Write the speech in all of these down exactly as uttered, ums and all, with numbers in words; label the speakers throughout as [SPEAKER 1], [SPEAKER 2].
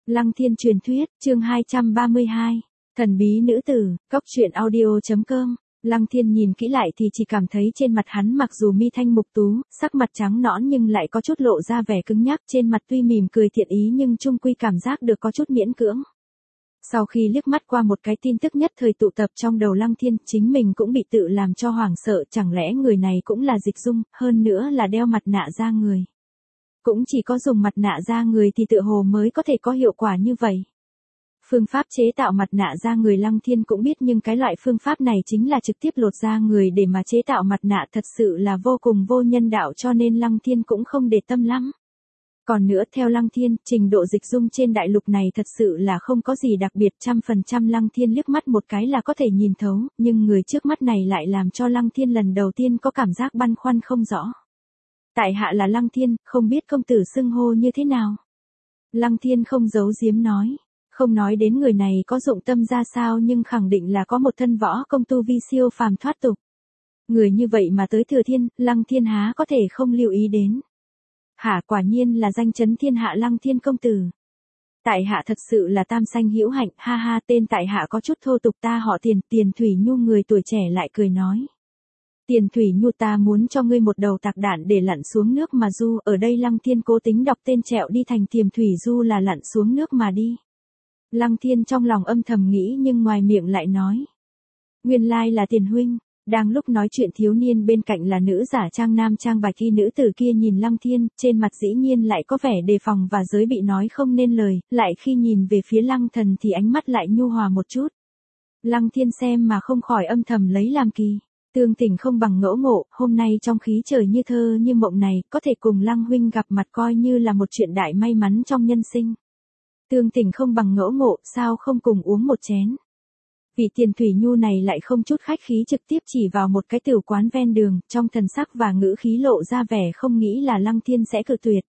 [SPEAKER 1] Lăng Thiên truyền thuyết, chương hai trăm ba mươi hai. Thần bí nữ tử, cốc truyện audio chấm com. Lăng Thiên nhìn kỹ lại thì chỉ cảm thấy trên mặt hắn mặc dù mi thanh mục tú, sắc mặt trắng nõn nhưng lại có chút lộ ra vẻ cứng nhắc, trên mặt tuy mỉm cười thiện ý nhưng chung quy cảm giác được có chút miễn cưỡng. Sau khi liếc mắt qua một cái tin tức nhất thời tụ tập trong đầu Lăng Thiên, chính mình cũng bị tự làm cho hoảng sợ, chẳng lẽ người này cũng là Dịch Dung, hơn nữa là đeo mặt nạ da người. Cũng chỉ có dùng mặt nạ da người thì tựa hồ mới có thể có hiệu quả như vậy. Phương pháp chế tạo mặt nạ da người Lăng Thiên cũng biết, nhưng cái loại phương pháp này chính là trực tiếp lột da người để mà chế tạo mặt nạ, thật sự là vô cùng vô nhân đạo, cho nên Lăng Thiên cũng không để tâm lắm. Còn nữa, theo Lăng Thiên, trình độ Dịch Dung trên đại lục này thật sự là không có gì đặc biệt, trăm phần trăm Lăng Thiên liếc mắt một cái là có thể nhìn thấu, nhưng người trước mắt này lại làm cho Lăng Thiên lần đầu tiên có cảm giác băn khoăn không rõ. Tại hạ là Lăng Thiên, không biết công tử xưng hô như thế nào? Lăng Thiên không giấu giếm nói. Không nói đến người này có dụng tâm ra sao, nhưng khẳng định là có một thân võ công tu vi siêu phàm thoát tục. Người như vậy mà tới Thừa Thiên, Lăng Thiên há có thể không lưu ý đến. Hả, quả nhiên là danh chấn thiên hạ Lăng Thiên công tử. Tại hạ thật sự là tam sanh hữu hạnh, ha ha, tên tại hạ có chút thô tục, ta họ Tiền, Tiền Thủy Nhu. Người tuổi trẻ lại cười nói. Tiền Thủy Nhu, ta muốn cho ngươi một đầu tạc đạn để lặn xuống nước mà du. Ở đây Lăng Thiên cố tính đọc tên trẹo đi thành Tiềm Thủy Du là lặn xuống nước mà đi. Lăng Thiên trong lòng âm thầm nghĩ nhưng ngoài miệng lại nói. Nguyên lai là Tiền huynh. Đang lúc nói chuyện, thiếu niên bên cạnh là nữ giả trang nam trang bạch y nữ tử kia nhìn Lăng Thiên, trên mặt dĩ nhiên lại có vẻ đề phòng và giới bị nói không nên lời, lại khi nhìn về phía Lăng Thần thì ánh mắt lại nhu hòa một chút. Lăng Thiên xem mà không khỏi âm thầm lấy làm kỳ. Tương tình không bằng ngẫu ngộ, hôm nay trong khí trời như thơ như mộng này, có thể cùng Lăng huynh gặp mặt coi như là một chuyện đại may mắn trong nhân sinh. Tương tình không bằng ngẫu ngộ, sao không cùng uống một chén? Vị Tiền Thủy Nhu này lại không chút khách khí trực tiếp chỉ vào một cái tiểu quán ven đường, trong thần sắc và ngữ khí lộ ra vẻ không nghĩ là Lăng Thiên sẽ cự tuyệt.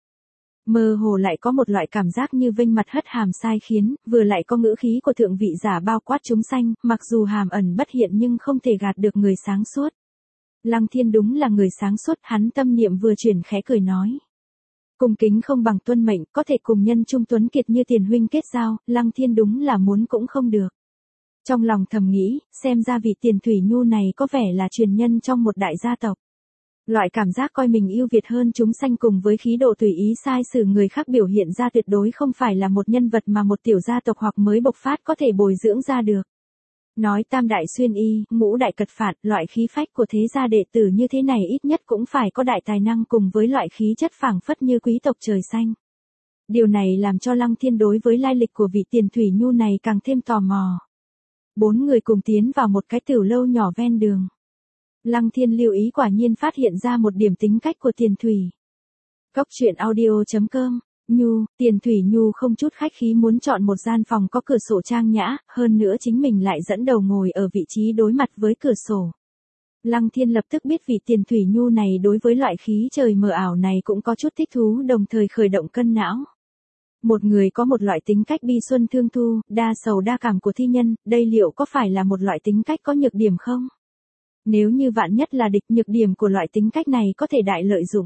[SPEAKER 1] Mơ hồ lại có một loại cảm giác như vênh mặt hất hàm sai khiến, vừa lại có ngữ khí của thượng vị giả bao quát chúng sanh, mặc dù hàm ẩn bất hiện nhưng không thể gạt được người sáng suốt. Lăng Thiên đúng là người sáng suốt, hắn tâm niệm vừa chuyển khẽ cười nói. Cung kính không bằng tuân mệnh, có thể cùng nhân trung tuấn kiệt như Tiền huynh kết giao, Lăng Thiên đúng là muốn cũng không được. Trong lòng thầm nghĩ, xem ra vị Tiền Thủy Nhu này có vẻ là truyền nhân trong một đại gia tộc. Loại cảm giác coi mình ưu việt hơn chúng sanh cùng với khí độ tùy ý sai xử người khác biểu hiện ra tuyệt đối không phải là một nhân vật mà một tiểu gia tộc hoặc mới bộc phát có thể bồi dưỡng ra được. Nói tam đại xuyên y, ngũ đại cật phạt, loại khí phách của thế gia đệ tử như thế này ít nhất cũng phải có đại tài năng cùng với loại khí chất phảng phất như quý tộc trời xanh. Điều này làm cho Lăng Thiên đối với lai lịch của vị Tiền Thủy Nhu này càng thêm tò mò. Bốn người cùng tiến vào một cái tiểu lâu nhỏ ven đường. Lăng Thiên lưu ý quả nhiên phát hiện ra một điểm tính cách của Tiền Thủy. Cốc truyện audio chấm com. Nhu, Tiền Thủy Nhu không chút khách khí muốn chọn một gian phòng có cửa sổ trang nhã, hơn nữa chính mình lại dẫn đầu ngồi ở vị trí đối mặt với cửa sổ. Lăng Thiên lập tức biết vị Tiền Thủy Nhu này đối với loại khí trời mờ ảo này cũng có chút thích thú, đồng thời khởi động cân não. Một người có một loại tính cách bi xuân thương thu, đa sầu đa cảm của thi nhân, đây liệu có phải là một loại tính cách có nhược điểm không? Nếu như vạn nhất là địch, nhược điểm của loại tính cách này có thể đại lợi dụng.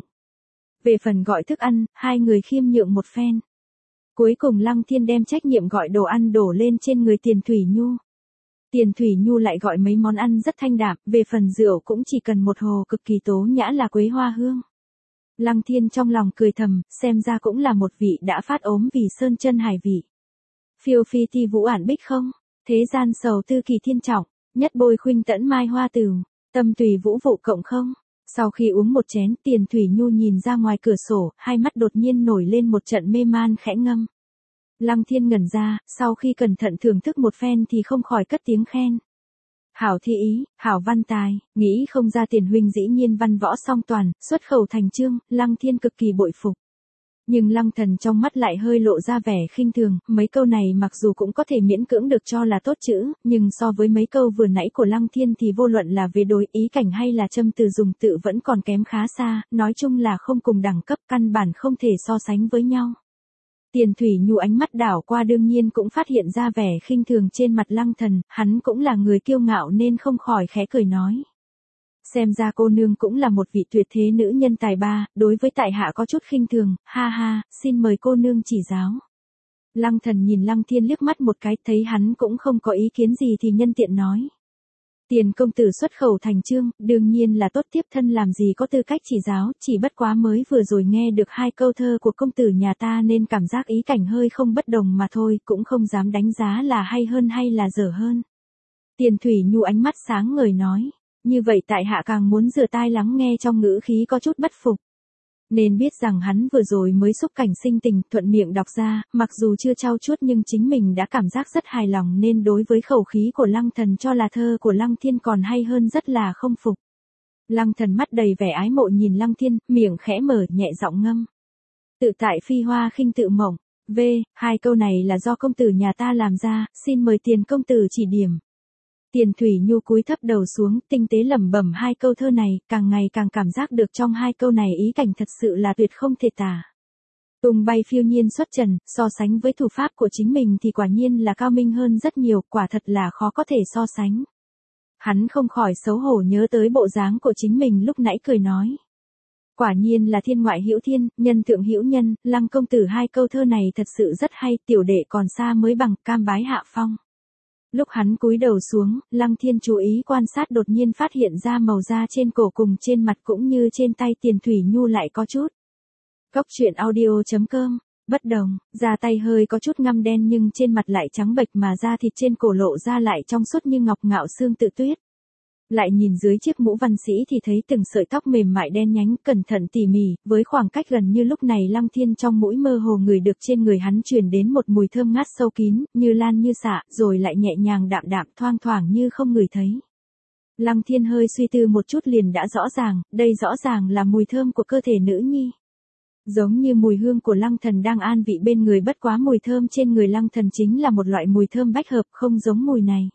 [SPEAKER 1] Về phần gọi thức ăn, hai người khiêm nhượng một phen. Cuối cùng Lăng Thiên đem trách nhiệm gọi đồ ăn đổ lên trên người Tiền Thủy Nhu. Tiền Thủy Nhu lại gọi mấy món ăn rất thanh đạm, về phần rượu cũng chỉ cần một hồ cực kỳ tố nhã là quế hoa hương. Lăng Thiên trong lòng cười thầm, xem ra cũng là một vị đã phát ốm vì sơn chân hải vị. Phiêu phi thi vũ ản bích không, thế gian sầu tư kỳ thiên trọng, nhất bôi khuynh tẫn mai hoa tửu, tâm tùy vũ vụ cộng không. Sau khi uống một chén, Tiền Thủy Nhu nhìn ra ngoài cửa sổ, hai mắt đột nhiên nổi lên một trận mê man khẽ ngâm. Lăng Thiên ngẩn ra, sau khi cẩn thận thưởng thức một phen thì không khỏi cất tiếng khen. Hảo thi ý, hảo văn tài, nghĩ không ra Tiền huynh dĩ nhiên văn võ song toàn, xuất khẩu thành chương, Lăng Thiên cực kỳ bội phục. Nhưng Lăng Thần trong mắt lại hơi lộ ra vẻ khinh thường, mấy câu này mặc dù cũng có thể miễn cưỡng được cho là tốt chữ, nhưng so với mấy câu vừa nãy của Lăng Thiên thì vô luận là về đối ý cảnh hay là châm từ dùng tự vẫn còn kém khá xa, nói chung là không cùng đẳng cấp, căn bản không thể so sánh với nhau. Tiền Thủy Nhu ánh mắt đảo qua đương nhiên cũng phát hiện ra vẻ khinh thường trên mặt Lăng Thần, hắn cũng là người kiêu ngạo nên không khỏi khẽ cười nói. Xem ra cô nương cũng là một vị tuyệt thế nữ nhân tài ba, đối với tại hạ có chút khinh thường, ha ha, xin mời cô nương chỉ giáo. Lăng Thần nhìn Lăng Thiên liếc mắt một cái, thấy hắn cũng không có ý kiến gì thì nhân tiện nói. Tiền công tử xuất khẩu thành chương, đương nhiên là tốt, tiếp thân làm gì có tư cách chỉ giáo, chỉ bất quá mới vừa rồi nghe được hai câu thơ của công tử nhà ta nên cảm giác ý cảnh hơi không bất đồng mà thôi, cũng không dám đánh giá là hay hơn hay là dở hơn. Tiền Thủy Nhu ánh mắt sáng ngời nói, như vậy tại hạ càng muốn rửa tai lắng nghe, trong ngữ khí có chút bất phục. Nên biết rằng hắn vừa rồi mới xúc cảnh sinh tình, thuận miệng đọc ra, mặc dù chưa trau chuốt nhưng chính mình đã cảm giác rất hài lòng, nên đối với khẩu khí của Lăng Thần cho là thơ của Lăng Thiên còn hay hơn rất là không phục. Lăng Thần mắt đầy vẻ ái mộ nhìn Lăng Thiên, miệng khẽ mở nhẹ giọng ngâm. Tự tại phi hoa khinh tự mộng, v, hai câu này là do công tử nhà ta làm ra, xin mời tiền công tử chỉ điểm. Tiền Thủy Nhu cúi thấp đầu xuống, tinh tế lẩm bẩm hai câu thơ này, càng ngày càng cảm giác được trong hai câu này ý cảnh thật sự là tuyệt không thể tả. Tung bay phiêu nhiên xuất trần, so sánh với thủ pháp của chính mình thì quả nhiên là cao minh hơn rất nhiều, quả thật là khó có thể so sánh. Hắn không khỏi xấu hổ nhớ tới bộ dáng của chính mình lúc nãy cười nói. Quả nhiên là thiên ngoại hữu thiên, nhân thượng hữu nhân, Lăng công tử hai câu thơ này thật sự rất hay, tiểu đệ còn xa mới bằng, cam bái hạ phong. Lúc hắn cúi đầu xuống, Lăng Thiên chú ý quan sát đột nhiên phát hiện ra màu da trên cổ cùng trên mặt cũng như trên tay Tiền Thủy Nhu lại có chút. Cốc truyện audio chấm com, bất đồng, da tay hơi có chút ngăm đen nhưng trên mặt lại trắng bệch mà da thịt trên cổ lộ ra lại trong suốt như ngọc ngạo xương tự tuyết. Lại nhìn dưới chiếc mũ văn sĩ thì thấy từng sợi tóc mềm mại đen nhánh, cẩn thận tỉ mỉ, với khoảng cách gần như lúc này Lăng Thiên trong mũi mơ hồ ngửi được trên người hắn truyền đến một mùi thơm ngát sâu kín, như lan như xạ, rồi lại nhẹ nhàng đạm đạm thoang thoảng như không ngửi thấy. Lăng Thiên hơi suy tư một chút liền đã rõ ràng, đây rõ ràng là mùi thơm của cơ thể nữ nhi. Giống như mùi hương của Lăng Thần đang an vị bên người, bất quá mùi thơm trên người Lăng Thần chính là một loại mùi thơm bách hợp, không giống mùi này.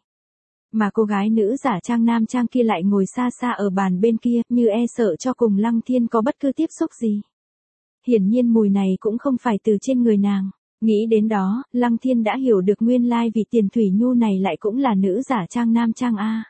[SPEAKER 1] Mà cô gái nữ giả trang nam trang kia lại ngồi xa xa ở bàn bên kia, như e sợ cho cùng Lăng Thiên có bất cứ tiếp xúc gì. Hiển nhiên mùi này cũng không phải từ trên người nàng. Nghĩ đến đó, Lăng Thiên đã hiểu được nguyên lai vì Tiền Thủy Nhu này lại cũng là nữ giả trang nam trang a.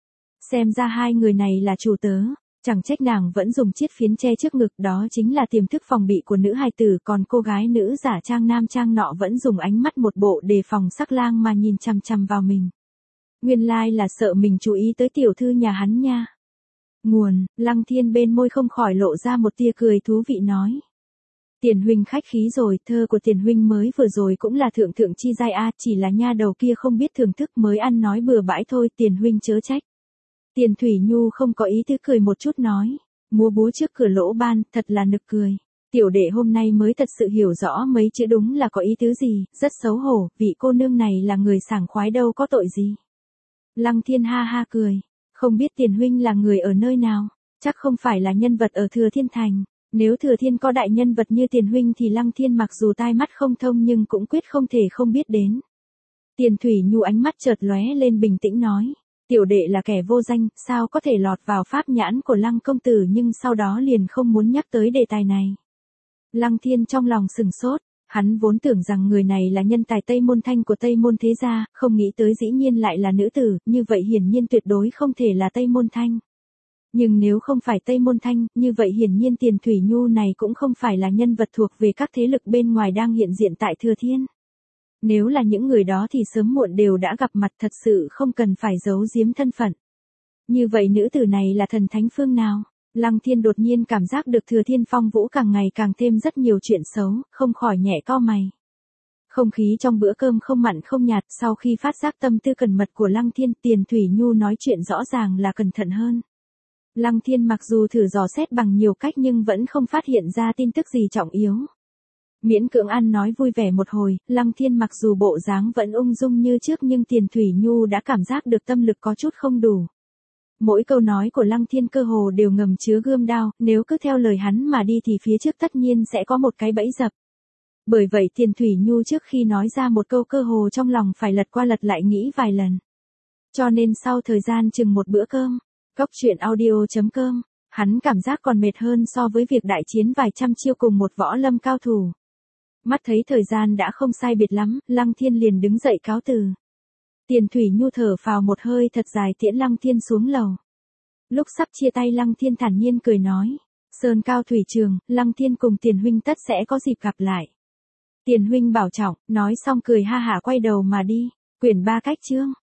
[SPEAKER 1] Xem ra hai người này là chủ tớ, chẳng trách nàng vẫn dùng chiếc phiến che trước ngực, đó chính là tiềm thức phòng bị của nữ hài tử, còn cô gái nữ giả trang nam trang nọ vẫn dùng ánh mắt một bộ đề phòng sắc lang mà nhìn chằm chằm vào mình. Nguyên lai là sợ mình chú ý tới tiểu thư nhà hắn nha. Nguồn, Lăng Thiên bên môi không khỏi lộ ra một tia cười thú vị nói. Tiền huynh khách khí rồi, thơ của tiền huynh mới vừa rồi cũng là thượng thượng chi giai a, chỉ là nha đầu kia không biết thưởng thức mới ăn nói bừa bãi thôi, tiền huynh chớ trách. Tiền Thủy Nhu không có ý tứ cười một chút nói, múa búa trước cửa lỗ ban, thật là nực cười. Tiểu đệ hôm nay mới thật sự hiểu rõ mấy chữ đúng là có ý tứ gì, rất xấu hổ, vị cô nương này là người sảng khoái đâu có tội gì. Lăng Thiên ha ha cười, không biết tiền huynh là người ở nơi nào, chắc không phải là nhân vật ở Thừa Thiên Thành, nếu Thừa Thiên có đại nhân vật như tiền huynh thì Lăng Thiên mặc dù tai mắt không thông nhưng cũng quyết không thể không biết đến. Tiền Thủy Nhu ánh mắt chợt lóe lên bình tĩnh nói, tiểu đệ là kẻ vô danh, sao có thể lọt vào pháp nhãn của Lăng công tử, nhưng sau đó liền không muốn nhắc tới đề tài này. Lăng Thiên trong lòng sừng sốt. Hắn vốn tưởng rằng người này là nhân tài Tây Môn Thanh của Tây Môn thế gia, không nghĩ tới dĩ nhiên lại là nữ tử, như vậy hiển nhiên tuyệt đối không thể là Tây Môn Thanh. Nhưng nếu không phải Tây Môn Thanh, như vậy hiển nhiên Tiền Thủy Nhu này cũng không phải là nhân vật thuộc về các thế lực bên ngoài đang hiện diện tại Thừa Thiên. Nếu là những người đó thì sớm muộn đều đã gặp mặt, thật sự không cần phải giấu giếm thân phận. Như vậy nữ tử này là thần thánh phương nào? Lăng Thiên đột nhiên cảm giác được Thừa Thiên phong vũ càng ngày càng thêm rất nhiều chuyện xấu, không khỏi nhẹ cau mày. Không khí trong bữa cơm không mặn không nhạt, sau khi phát giác tâm tư cẩn mật của Lăng Thiên, Tiền Thủy Nhu nói chuyện rõ ràng là cẩn thận hơn. Lăng Thiên mặc dù thử dò xét bằng nhiều cách nhưng vẫn không phát hiện ra tin tức gì trọng yếu. Miễn cưỡng ăn nói vui vẻ một hồi, Lăng Thiên mặc dù bộ dáng vẫn ung dung như trước nhưng Tiền Thủy Nhu đã cảm giác được tâm lực có chút không đủ. Mỗi câu nói của Lăng Thiên cơ hồ đều ngầm chứa gươm đao, nếu cứ theo lời hắn mà đi thì phía trước tất nhiên sẽ có một cái bẫy dập. Bởi vậy Tiền Thủy Nhu trước khi nói ra một câu cơ hồ trong lòng phải lật qua lật lại nghĩ vài lần. Cho nên sau thời gian chừng một bữa cơm, cốc truyện audio chấm com, hắn cảm giác còn mệt hơn so với việc đại chiến vài trăm chiêu cùng một võ lâm cao thủ. Mắt thấy thời gian đã không sai biệt lắm, Lăng Thiên liền đứng dậy cáo từ. Tiền Thủy Nhu thở phào một hơi thật dài tiễn Lăng Thiên xuống lầu. Lúc sắp chia tay Lăng Thiên thản nhiên cười nói, sơn cao thủy trường, Lăng Thiên cùng Tiền huynh tất sẽ có dịp gặp lại. Tiền huynh bảo trọng, nói xong cười ha hả quay đầu mà đi. Quyển ba cách chương.